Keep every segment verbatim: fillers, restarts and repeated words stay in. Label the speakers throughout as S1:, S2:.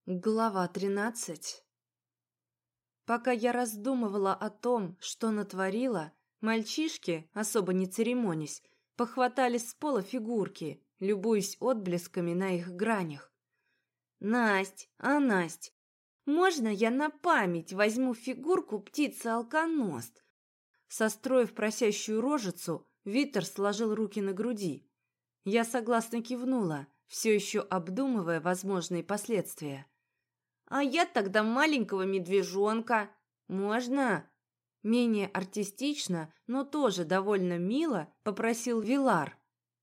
S1: Глава тринадцать. Пока я раздумывала о том, что натворила, мальчишки, особо не церемонясь, похватали с пола фигурки, любуясь отблесками на их гранях. «Насть, а Насть, можно я на память возьму фигурку птицы-алконост?» Состроив просящую рожицу, Витер сложил руки на груди. Я согласно кивнула, все еще обдумывая возможные последствия. «А я тогда маленького медвежонка. Можно?» Менее артистично, но тоже довольно мило попросил Вилар.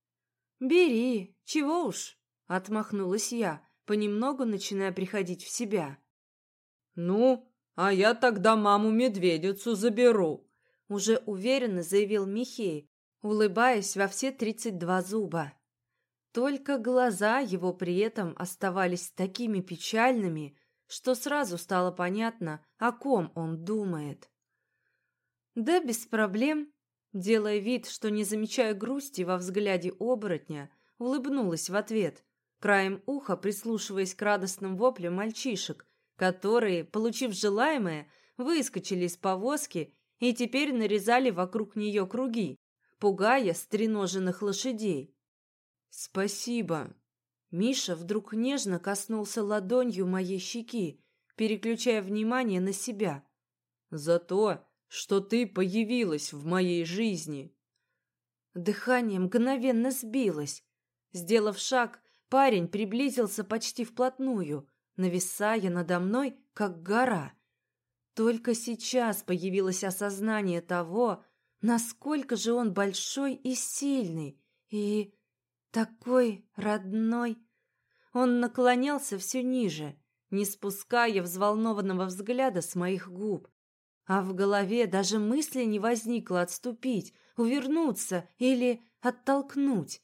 S1: «Бери, чего уж», — отмахнулась я, понемногу начиная приходить в себя.
S2: «Ну, а я тогда маму-медведицу заберу»,
S1: — уже уверенно заявил Михей, улыбаясь во все тридцать два зуба. Только глаза его при этом оставались такими печальными, что сразу стало понятно, о ком он думает. «Да без проблем», делая вид, что не замечая грусти во взгляде оборотня, улыбнулась в ответ, краем уха прислушиваясь к радостным воплям мальчишек, которые, получив желаемое, выскочили из повозки и теперь нарезали вокруг нее круги, пугая стреноженных лошадей. «Спасибо». Миша вдруг нежно коснулся ладонью моей щеки, переключая внимание на себя.
S2: «За то, что ты появилась в моей жизни».
S1: Дыхание мгновенно сбилось. Сделав шаг, парень приблизился почти вплотную, нависая надо мной, как гора. Только сейчас появилось осознание того, насколько же он большой и сильный, и такой родной. Он наклонялся все ниже, не спуская взволнованного взгляда с моих губ. А в голове даже мысли не возникло отступить, увернуться или оттолкнуть.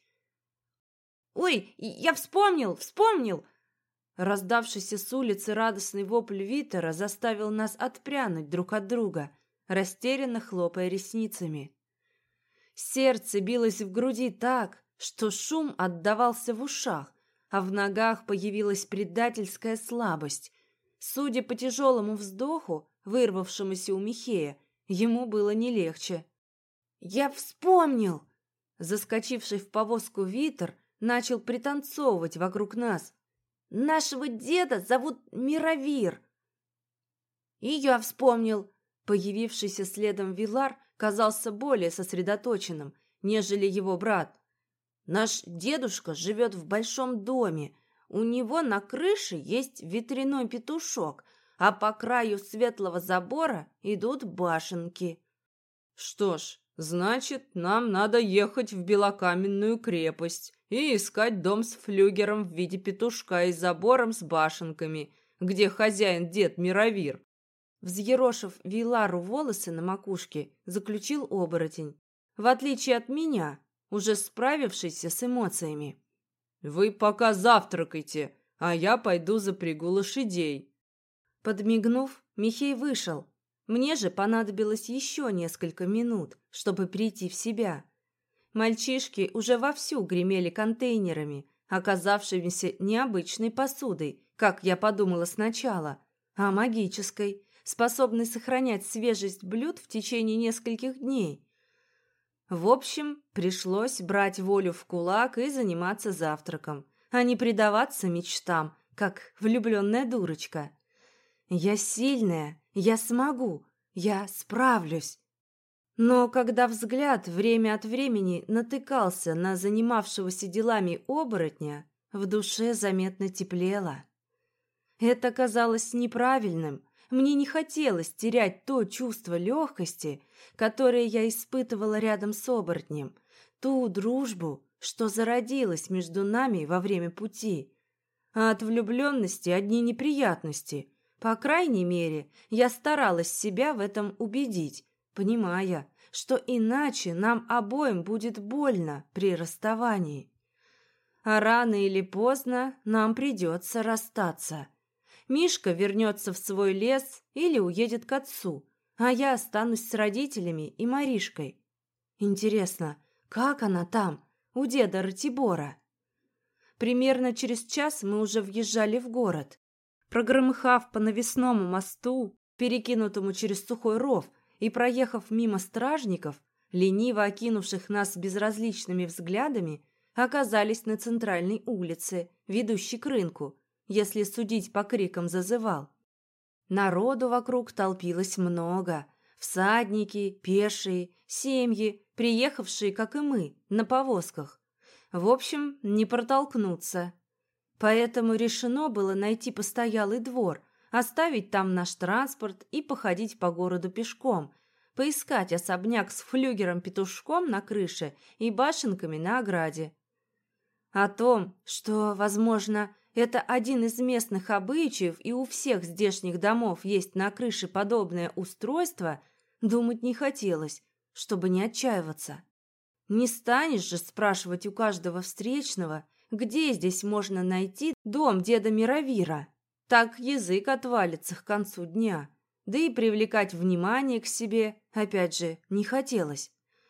S1: «Ой, я вспомнил, вспомнил!» Раздавшийся с улицы радостный вопль Витера заставил нас отпрянуть друг от друга, растерянно хлопая ресницами. Сердце билось в груди так, что шум отдавался в ушах, а в ногах появилась предательская слабость. Судя по тяжелому вздоху, вырвавшемуся у Михея, ему было не легче. «Я вспомнил!» Заскочивший в повозку Витер начал пританцовывать вокруг нас. «Нашего деда зовут Мировир!» «И я вспомнил!» Появившийся следом Вилар казался более сосредоточенным, нежели его брат. «Наш дедушка живет в большом доме. У него на крыше есть ветряной петушок, а по краю светлого забора идут башенки».
S2: «Что ж, значит, нам надо ехать в Белокаменную крепость и искать дом с флюгером в виде петушка и забором с башенками, где хозяин дед Мировир».
S1: Взъерошив Вилару волосы на макушке, заключил оборотень. В отличие от меня, уже справившийся с эмоциями.
S2: «Вы пока завтракайте, а я пойду запрягу лошадей».
S1: Подмигнув, Михей вышел. Мне же понадобилось еще несколько минут, чтобы прийти в себя. Мальчишки уже вовсю гремели контейнерами, оказавшимися не обычной посудой, как я подумала сначала, а магической, способной сохранять свежесть блюд в течение нескольких дней. В общем, пришлось брать волю в кулак и заниматься завтраком, а не предаваться мечтам, как влюбленная дурочка. Я сильная, я смогу, я справлюсь. Но когда взгляд время от времени натыкался на занимавшегося делами оборотня, в душе заметно теплело. Это казалось неправильным. Мне не хотелось терять то чувство легкости, которое я испытывала рядом с оборотнем, ту дружбу, что зародилась между нами во время пути. А от влюбленности одни неприятности. По крайней мере, я старалась себя в этом убедить, понимая, что иначе нам обоим будет больно при расставании. А рано или поздно нам придется расстаться. Мишка вернется в свой лес или уедет к отцу, а я останусь с родителями и Маришкой. Интересно, как она там, у деда Ратибора? Примерно через час мы уже въезжали в город. Прогромыхав по навесному мосту, перекинутому через сухой ров, и проехав мимо стражников, лениво окинувших нас безразличными взглядами, оказались на центральной улице, ведущей к рынку, если судить по крикам зазывал. Народу вокруг толпилось много. Всадники, пешие, семьи, приехавшие, как и мы, на повозках. В общем, не протолкнуться. Поэтому решено было найти постоялый двор, оставить там наш транспорт и походить по городу пешком, поискать особняк с флюгером-петушком на крыше и башенками на ограде. О том, что, возможно, это один из местных обычаев и у всех здешних домов есть на крыше подобное устройство, думать не хотелось, чтобы не отчаиваться. Не станешь же спрашивать у каждого встречного, где здесь можно найти дом деда Мировира. Так язык отвалится к концу дня. Да и привлекать внимание к себе, опять же, не хотелось.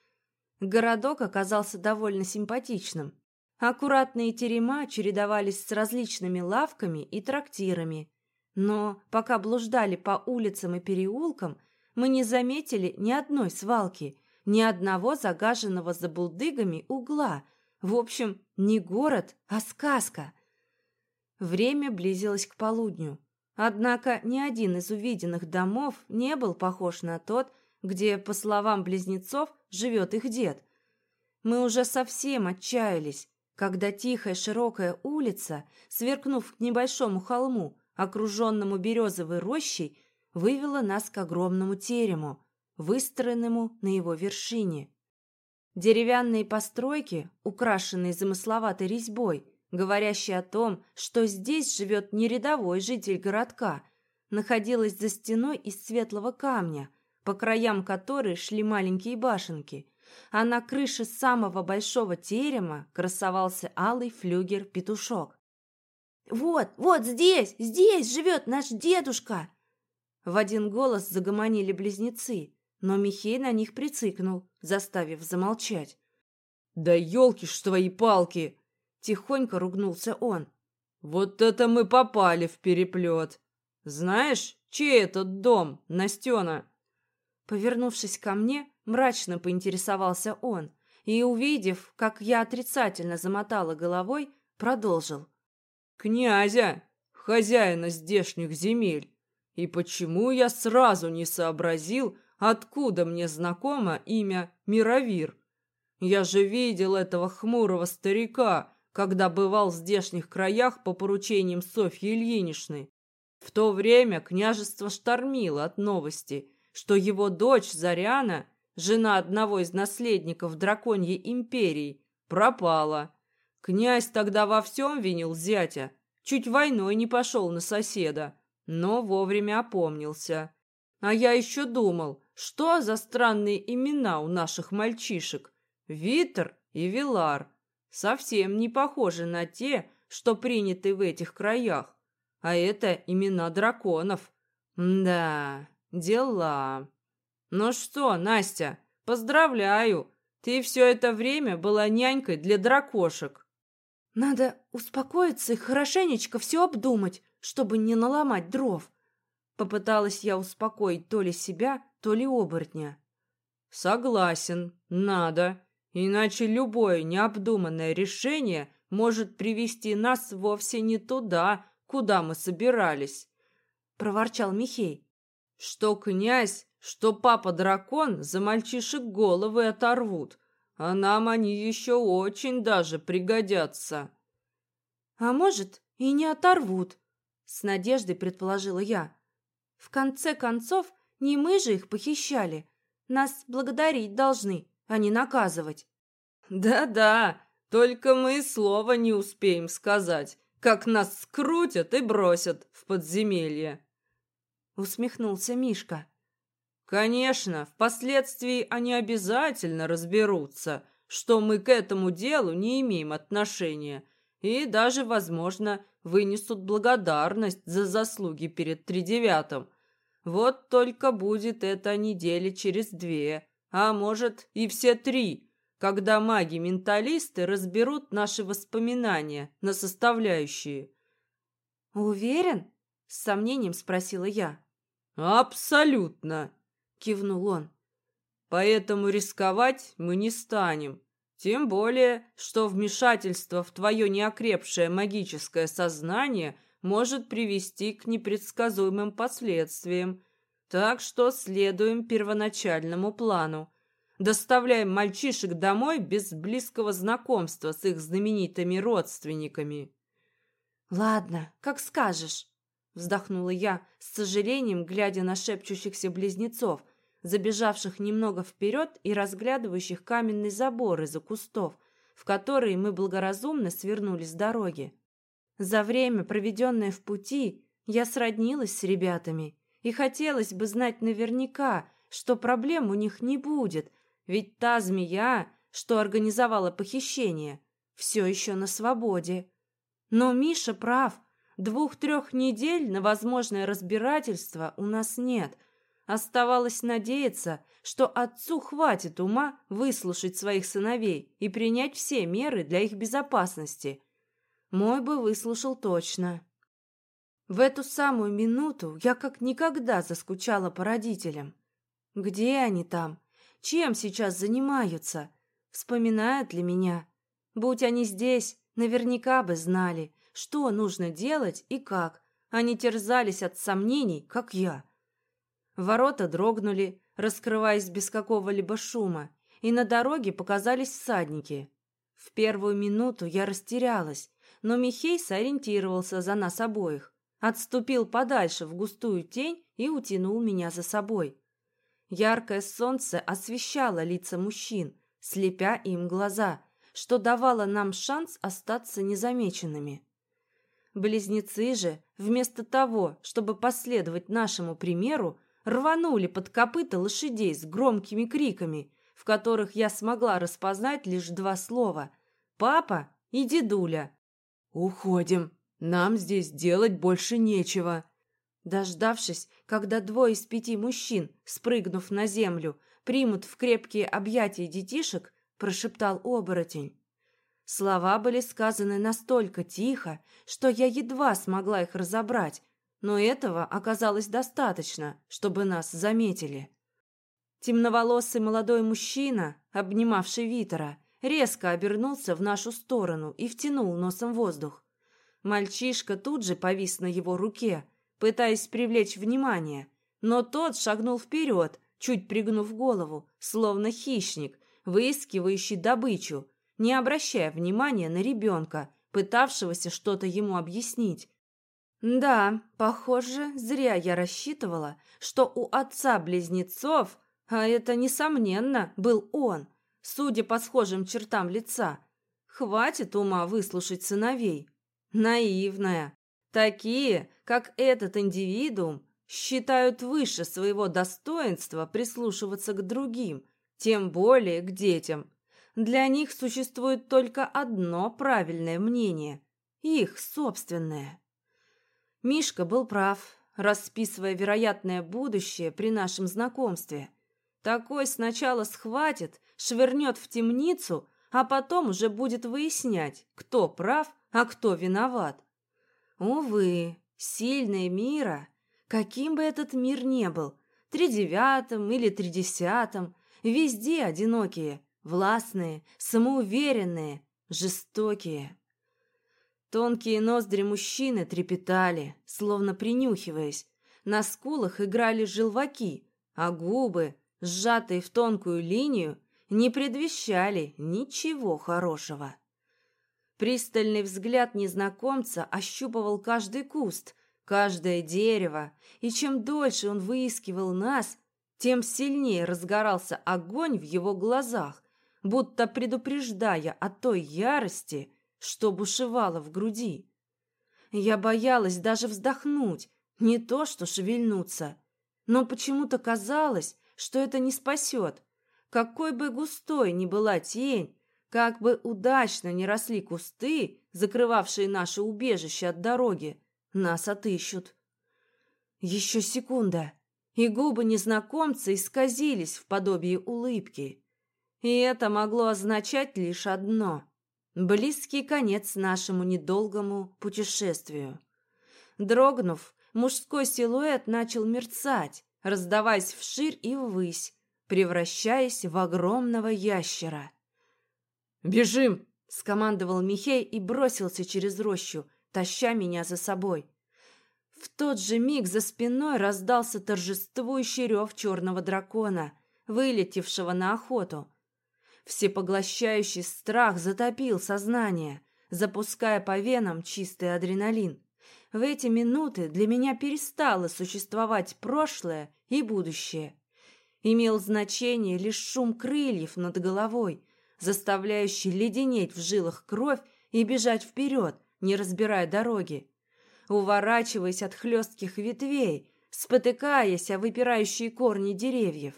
S1: Городок оказался довольно симпатичным. Аккуратные терема чередовались с различными лавками и трактирами. Но пока блуждали по улицам и переулкам, мы не заметили ни одной свалки, ни одного загаженного забулдыгами угла. В общем, не город, а сказка. Время близилось к полудню. Однако ни один из увиденных домов не был похож на тот, где, по словам близнецов, живет их дед. Мы уже совсем отчаялись, когда тихая широкая улица, сверкнув к небольшому холму, окруженному березовой рощей, вывела нас к огромному терему, выстроенному на его вершине. Деревянные постройки, украшенные замысловатой резьбой, говорящие о том, что здесь живет не рядовой житель городка, находилась за стеной из светлого камня, по краям которой шли маленькие башенки, а на крыше самого большого терема красовался алый флюгер-петушок. «Вот, вот здесь, здесь живет наш дедушка!» В один голос загомонили близнецы, но Михей на них прицикнул, заставив замолчать.
S2: «Да елки ж твои палки!»
S1: Тихонько ругнулся он.
S2: «Вот это мы попали в переплет! Знаешь, чей этот дом, Настена?»
S1: Повернувшись ко мне, мрачно поинтересовался он и, увидев, как я отрицательно замотала головой, продолжил.
S2: «Князя, хозяина здешних земель. И почему я сразу не сообразил, откуда мне знакомо имя Мировир? Я же видел этого хмурого старика, когда бывал в здешних краях по поручениям Софьи Ильиничны. В то время княжество штормило от новости, что его дочь Заряна, жена одного из наследников драконьей империи, пропала. Князь тогда во всем винил зятя, чуть войной не пошел на соседа, но вовремя опомнился. А я еще думал, что за странные имена у наших мальчишек. Витер и Вилар. Совсем не похожи на те, что приняты в этих краях. А это имена драконов. Да, дела. Ну что, Настя, поздравляю. Ты все это время была нянькой для дракошек.
S1: Надо успокоиться и хорошенечко все обдумать, чтобы не наломать дров. Попыталась я успокоить то ли себя, то ли оборотня.
S2: Согласен, надо. Иначе любое необдуманное решение может привести нас вовсе не туда, куда мы собирались, — проворчал Михей. Что князь, что папа-дракон за мальчишек головы оторвут, а нам они еще очень даже пригодятся.
S1: А может, и не оторвут, — с надеждой предположила я. В конце концов, не мы же их похищали. Нас благодарить должны, а не наказывать.
S2: Да-да, только мы слова не успеем сказать, как нас скрутят и бросят в подземелье.
S1: Усмехнулся Мишка.
S2: Конечно, впоследствии они обязательно разберутся, что мы к этому делу не имеем отношения, и даже, возможно, вынесут благодарность за заслуги перед тридевятым. Вот только будет это недели через две, а может и все три, когда маги-менталисты разберут наши воспоминания на составляющие.
S1: Уверен? С сомнением спросила я.
S2: «Абсолютно!» — кивнул он. «Поэтому рисковать мы не станем. Тем более, что вмешательство в твое неокрепшее магическое сознание может привести к непредсказуемым последствиям. Так что следуем первоначальному плану. Доставляем мальчишек домой без близкого знакомства с их знаменитыми родственниками».
S1: «Ладно, как скажешь», — вздохнула я, с сожалением глядя на шепчущихся близнецов, забежавших немного вперед и разглядывающих каменный забор из-за кустов, в которые мы благоразумно свернули с дороги. За время, проведенное в пути, я сроднилась с ребятами, и хотелось бы знать наверняка, что проблем у них не будет, ведь та змея, что организовала похищение, все еще на свободе. Но Миша прав, двух-трех недель на возможное разбирательство у нас нет. Оставалось надеяться, что отцу хватит ума выслушать своих сыновей и принять все меры для их безопасности. Мой бы выслушал точно. В эту самую минуту я как никогда заскучала по родителям. Где они там? Чем сейчас занимаются? Вспоминают ли меня? Будь они здесь, наверняка бы знали, что нужно делать и как. Они терзались от сомнений, как я. Ворота дрогнули, раскрываясь без какого-либо шума, и на дороге показались всадники. В первую минуту я растерялась, но Михей сориентировался за нас обоих, отступил подальше в густую тень и утянул меня за собой. Яркое солнце освещало лица мужчин, слепя им глаза, что давало нам шанс остаться незамеченными. Близнецы же, вместо того, чтобы последовать нашему примеру, рванули под копыта лошадей с громкими криками, в которых я смогла распознать лишь два слова «папа» и «дедуля».
S2: «Уходим, нам здесь делать больше нечего».
S1: Дождавшись, когда двое из пяти мужчин, спрыгнув на землю, примут в крепкие объятия детишек, прошептал оборотень. Слова были сказаны настолько тихо, что я едва смогла их разобрать, но этого оказалось достаточно, чтобы нас заметили. Темноволосый молодой мужчина, обнимавший Витера, резко обернулся в нашу сторону и втянул носом воздух. Мальчишка тут же повис на его руке, пытаясь привлечь внимание, но тот шагнул вперед, чуть пригнув голову, словно хищник, выискивающий добычу, не обращая внимания на ребенка, пытавшегося что-то ему объяснить. Да, похоже, зря я рассчитывала, что у отца близнецов, а это, несомненно, был он, судя по схожим чертам лица, хватит ума выслушать сыновей. Наивная. Такие, как этот индивидуум, считают выше своего достоинства прислушиваться к другим, тем более к детям. Для них существует только одно правильное мнение – их собственное. Мишка был прав, расписывая вероятное будущее при нашем знакомстве. Такой сначала схватит, швырнет в темницу, а потом уже будет выяснять, кто прав, а кто виноват. Увы, сильные мира, каким бы этот мир ни был, тридевятым или тридесятым, везде одинокие, властные, самоуверенные, жестокие. Тонкие ноздри мужчины трепетали, словно принюхиваясь. На скулах играли желваки, а губы, сжатые в тонкую линию, не предвещали ничего хорошего. Пристальный взгляд незнакомца ощупывал каждый куст, каждое дерево, и чем дольше он выискивал нас, тем сильнее разгорался огонь в его глазах, будто предупреждая о той ярости, что бушевало в груди. Я боялась даже вздохнуть, не то что шевельнуться, но почему-то казалось, что это не спасет. Какой бы густой ни была тень, как бы удачно ни росли кусты, закрывавшие наше убежище от дороги, нас отыщут. Еще секунда, и губы незнакомца исказились в подобии улыбки. И это могло означать лишь одно — близкий конец нашему недолгому путешествию. Дрогнув, мужской силуэт начал мерцать, раздаваясь вширь и ввысь, превращаясь в огромного ящера.
S2: «Бежим!»
S1: — скомандовал Михей и бросился через рощу, таща меня за собой. В тот же миг за спиной раздался торжествующий рев черного дракона, вылетевшего на охоту. Всепоглощающий страх затопил сознание, запуская по венам чистый адреналин. В эти минуты для меня перестало существовать прошлое и будущее. Имел значение лишь шум крыльев над головой, заставляющий леденеть в жилах кровь и бежать вперед, не разбирая дороги, уворачиваясь от хлестких ветвей, спотыкаясь о выпирающие корни деревьев.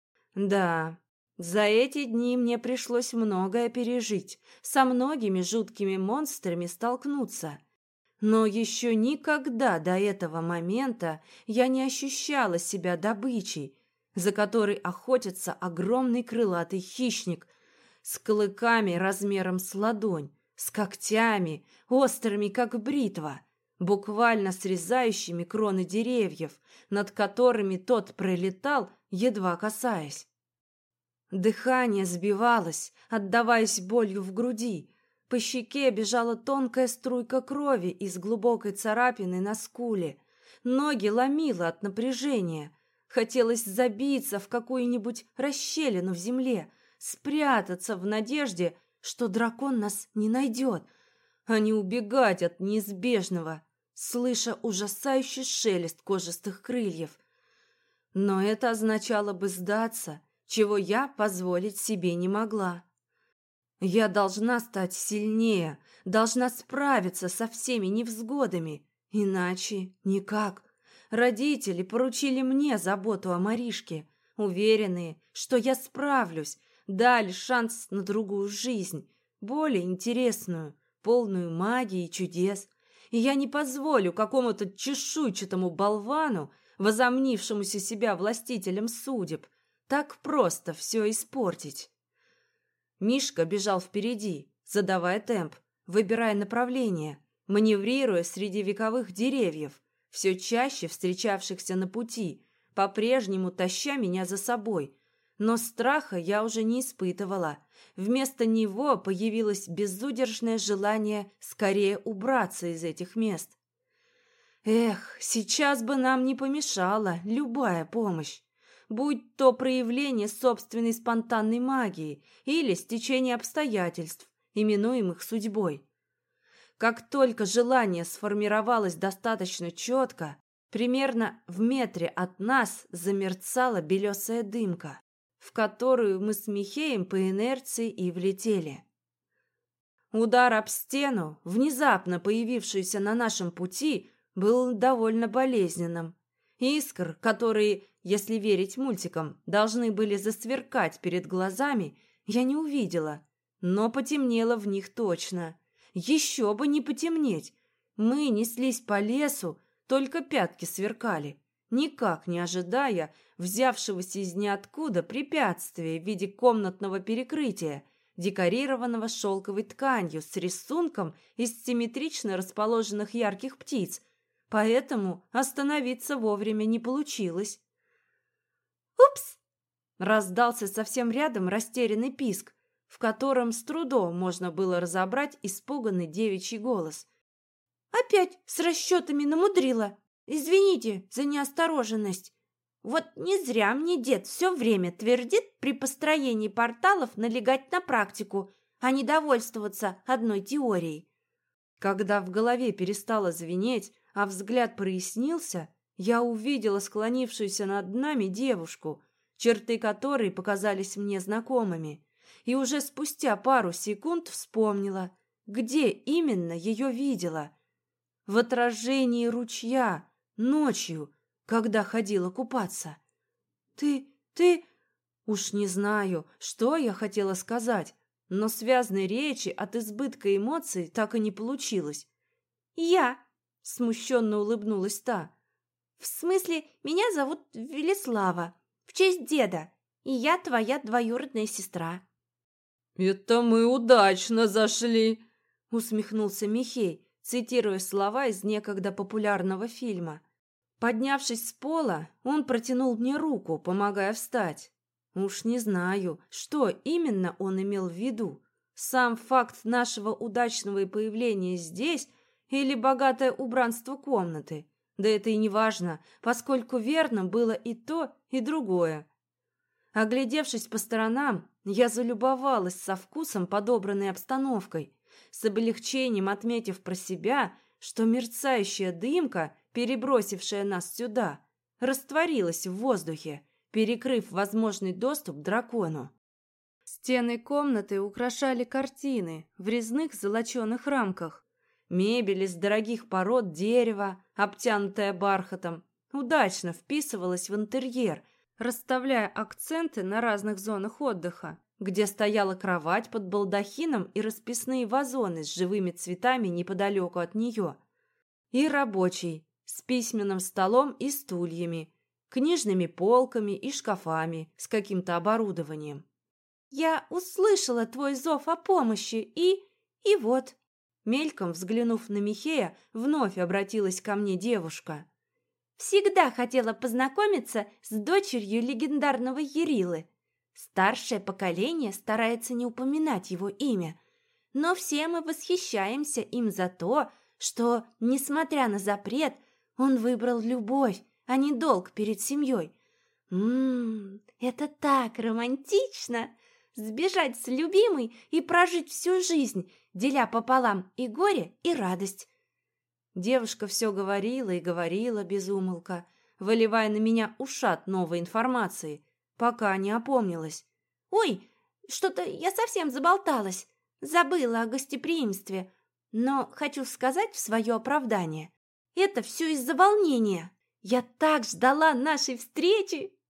S1: Да, за эти дни мне пришлось многое пережить, со многими жуткими монстрами столкнуться. Но еще никогда до этого момента я не ощущала себя добычей, за которой охотится огромный крылатый хищник с клыками размером с ладонь, с когтями, острыми, как бритва, буквально срезающими кроны деревьев, над которыми тот пролетал, едва касаясь. Дыхание сбивалось, отдаваясь болью в груди. По щеке бежала тонкая струйка крови из глубокой царапины на скуле. Ноги ломило от напряжения. Хотелось забиться в какую-нибудь расщелину в земле, спрятаться в надежде, что дракон нас не найдет, а не убегать от неизбежного, слыша ужасающий шелест кожистых крыльев. Но это означало бы сдаться, чего я позволить себе не могла. Я должна стать сильнее, должна справиться со всеми невзгодами, иначе никак. Родители поручили мне заботу о Маришке, уверенные, что я справлюсь, дали шанс на другую жизнь, более интересную, полную магии и чудес. И я не позволю какому-то чешуйчатому болвану, возомнившемуся себя властителем судеб, так просто все испортить. Мишка бежал впереди, задавая темп, выбирая направление, маневрируя среди вековых деревьев, все чаще встречавшихся на пути, по-прежнему таща меня за собой. Но страха я уже не испытывала. Вместо него появилось безудержное желание скорее убраться из этих мест. Эх, сейчас бы нам не помешала любая помощь, будь то проявление собственной спонтанной магии или стечение обстоятельств, именуемых судьбой. Как только желание сформировалось достаточно четко, примерно в метре от нас замерцала белесая дымка, в которую мы с Михеем по инерции и влетели. Удар об стену, внезапно появившуюся на нашем пути, был довольно болезненным. Искр, которые, если верить мультикам, должны были засверкать перед глазами, я не увидела, но потемнело в них точно. Еще бы не потемнеть! Мы неслись по лесу, только пятки сверкали, никак не ожидая взявшегося из ниоткуда препятствия в виде комнатного перекрытия, декорированного шелковой тканью с рисунком из симметрично расположенных ярких птиц, поэтому остановиться вовремя не получилось. «Упс!» — раздался совсем рядом растерянный писк, в котором с трудом можно было разобрать испуганный девичий голос. «Опять с расчетами намудрила. Извините за неосторожность. Вот не зря мне дед все время твердит при построении порталов налегать на практику, а не довольствоваться одной теорией». Когда в голове перестало звенеть, а взгляд прояснился, я увидела склонившуюся над нами девушку, черты которой показались мне знакомыми, и уже спустя пару секунд вспомнила, где именно ее видела. В отражении ручья, ночью, когда ходила купаться. «Ты, ты...» Уж не знаю, что я хотела сказать, но связной речи от избытка эмоций так и не получилось. «Я...» — смущенно улыбнулась та. «В смысле, меня зовут Велислава, в честь деда, и я твоя двоюродная сестра».
S2: «Это мы удачно зашли»,
S1: — усмехнулся Михей, цитируя слова из некогда популярного фильма. Поднявшись с пола, он протянул мне руку, помогая встать. Уж не знаю, что именно он имел в виду. Сам факт нашего удачного появления здесь или богатое убранство комнаты. Да это и не важно, поскольку верно было и то, и другое. Оглядевшись по сторонам, я залюбовалась со вкусом подобранной обстановкой, с облегчением отметив про себя, что мерцающая дымка, перебросившая нас сюда, растворилась в воздухе, перекрыв возможный доступ к дракону. Стены комнаты украшали картины в резных золоченых рамках. Мебель из дорогих пород дерева, обтянутая бархатом, удачно вписывалась в интерьер, расставляя акценты на разных зонах отдыха, где стояла кровать под балдахином и расписные вазоны с живыми цветами неподалеку от нее, и рабочий с письменным столом и стульями, книжными полками и шкафами с каким-то оборудованием. «Я услышала твой зов о помощи и... и вот...» Мельком взглянув на Михея, вновь обратилась ко мне девушка. «Всегда хотела познакомиться с дочерью легендарного Ярилы. Старшее поколение старается не упоминать его имя, но все мы восхищаемся им за то, что, несмотря на запрет, он выбрал любовь, а не долг перед семьей. Ммм, это так романтично! Сбежать с любимой и прожить всю жизнь, деля пополам и горе, и радость». Девушка все говорила и говорила без умолка, выливая на меня ушат новой информации, пока не опомнилась. «Ой, что-то я совсем заболталась, забыла о гостеприимстве, но хочу сказать в свое оправдание. Это все из-за волнения. Я так ждала нашей встречи!»